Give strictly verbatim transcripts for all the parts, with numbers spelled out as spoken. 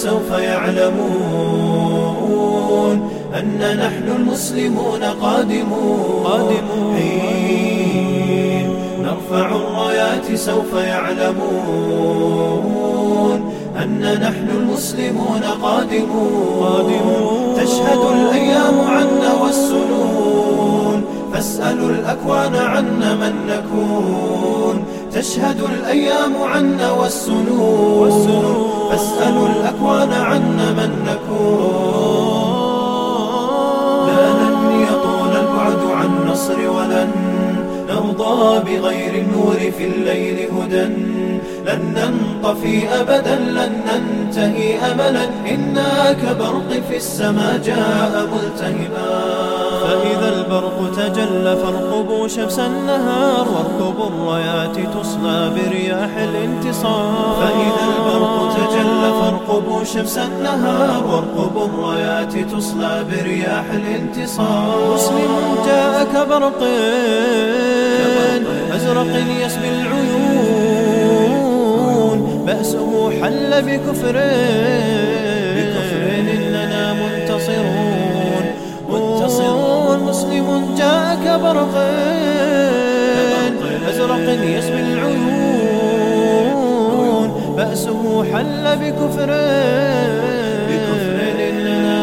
سوف يعلمون أن نحن المسلمون قادمون. حين نرفع الرايات سوف يعلمون أن نحن المسلمون قادمون. تشهد الأيام عنا والسنون فاسألوا الأكوان عنا من نكون. تشهد الأيام عنا والسنون فاسألوا الأكوان عنا من نكون. لا لن يطول البعد عن نصر ولن نرضى بغير النور في الليل هدى. لن ننطفي أبدا لن ننتهي أملا إنا كبرق في السماء جاء ملتهبا. فإذا البرق تجلى فارقبوا شمس النهار واركبوا الرايات تصلى برياح الانتصار. فإذا البرق تجلى فارقبوا شمس النهار واركبوا الرايات تصلى برياح الانتصار. مسلم جاء كبرق أزرق يسبي العيون بأسه حل بكفر إننا منتصرون. منتصرون مسلم جاء كبرق أزرق يسبي العيون بأسه حل بكفر إننا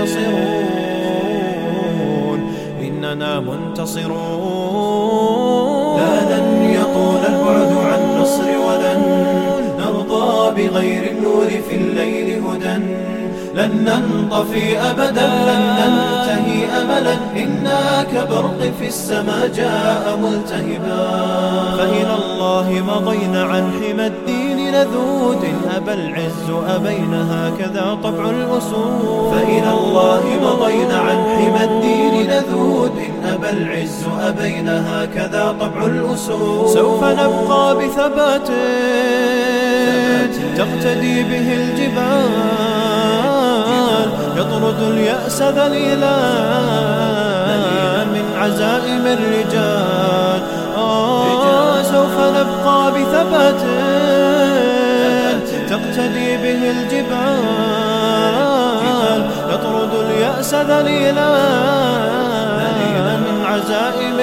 منتصرون. إننا منتصرون. لا لن يطول البعد عن نصر ولن نرضى بغير النور في الليل هدى. لن ننطفي أبدا لن ننتهي أملا إنا كبرق في السماء جاء ملتهبا. فإلى الله مضينا عن حمى الدين نذود أبى العز أبين هكذا طبع الأسود. فإلى الله مضينا عن حمى الدين نذود أبى العز أبين هكذا طبع الأسود. سوف نبقى بثبات تقتدي به الجبال يطرد اليأس ذليلا من عزائم الرجال. آه سوف نبقى بثبات تقتدي به الجبال يطرد اليأس ذليلا من عزائم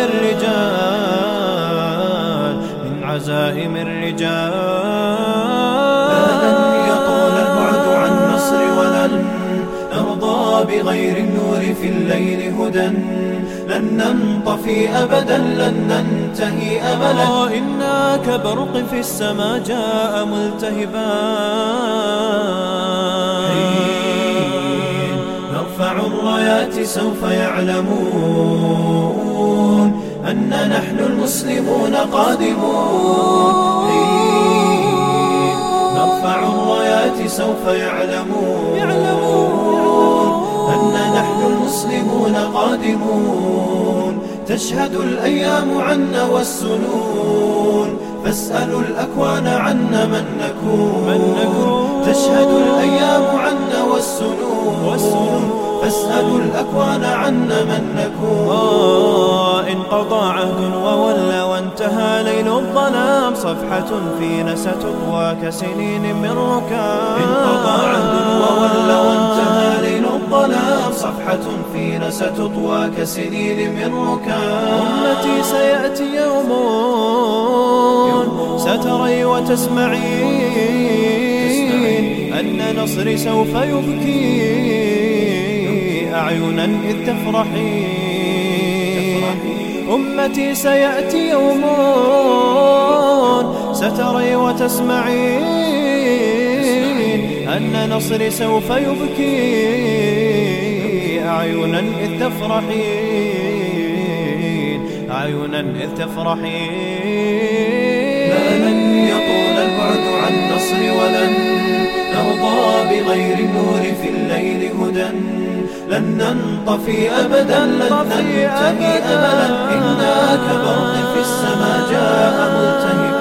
الرجال من عزائم الرجال. لن يطول البعد عن نصر ولن نرضى بغير النور في الليل هدى. لن ننطفي أبدا لن ننتهي أملا إنا كبرق في السماء جاء ملتهبا. حين نرفع الرايات سوف يعلمون أن نحن المسلمون قادمون. حين نرفع الرايات سوف يعلمون أن نحن المسلمون قادمون. تشهد الأيام عنا والسنون فاسألوا الأكوان عنا من نكون. تشهد الأيام عنا والسنون فاسألوا الأكوان عنا من نكون. انقضى عهد وولى وانتهى ليل الظلام صفحة فينا ستطوى كسنين من ركام. انقضى عهد وولى وانتهى ليل الظلام صفحة فينا ستطوى كسنين من ركام. أمتي سيأتي يوم ستري وتسمعين أن نصري سوف يبكي أعينا إذ تفرحين. أمتي سيأتي يوم ستري وتسمعين أن نصري سوف يبكي أعينا إذ تفرحين أعينا إذ تفرحين. لا لن يطول البعد عن نصر ولن نرضى بغير النور في الليل هدى. لن ننطفي أبدا لن ننتهي أملا إنا كبرق في السماء جاء ملتهبا.